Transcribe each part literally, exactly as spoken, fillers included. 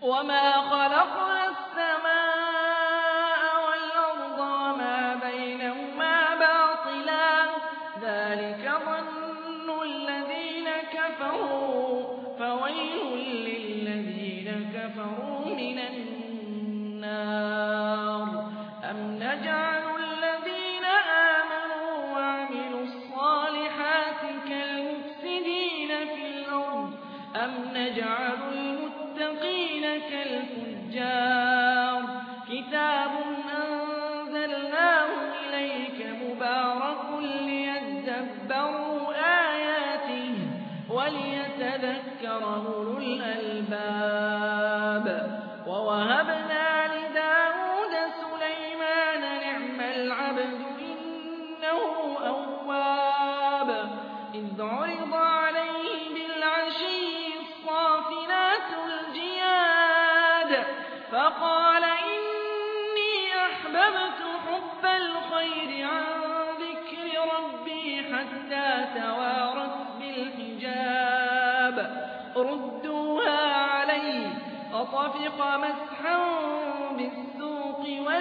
وما خلقنا السماء والأرض وما بينهما باطلا ذلك ظن الذين كفروا فويل للذين كفروا من النار أم نجعل الذين آمنوا وعملوا الصالحات كالمفسدين في الأرض أم نجعل المتقين كالفجار كتاب أنزلناه إليك مبارك ليدبروا آياته وليتذكر أولو الألباب ووهبنا لداود سليمان نعم العبد إنه أواب إذ عرض عليه بالعشي الصافنات الجياد فقال إني أحببت حب الخير عن ذكر ربي حتى توارت بالحجاب ردوها علي فطفق مسحا بالسوق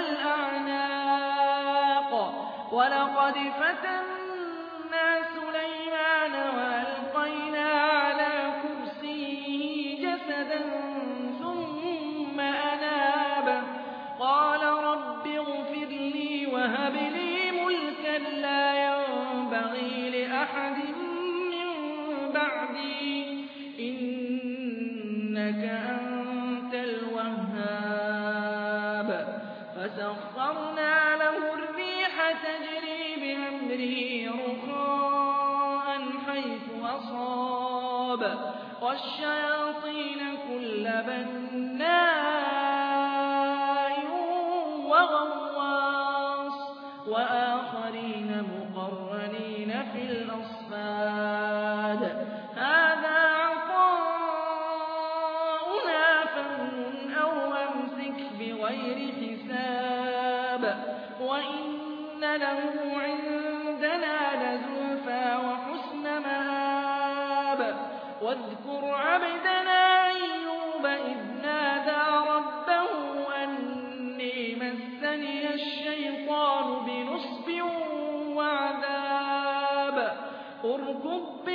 والأعناق ولقد فتنا سليمان وألقينا على كرسيه جسدا ثم أناب قال رب اغفر لي وهب لي ملكا لا ينبغي لأحد من بعدي إنك أنت الوهاب فسخرنا له الريح تجري بأمره رخاء حيث أصاب والشياطين كل بناء وغواص وآخرين مقرنين في الأصفاد هذا عطاؤنا فامنن أو أمسك بغير حساب وإن له عندنا لزلفى وحسن مآب واذكر عبدنا أيوب إذ نادى ربه أني مسني الشيطان بنصب وعذاب اركض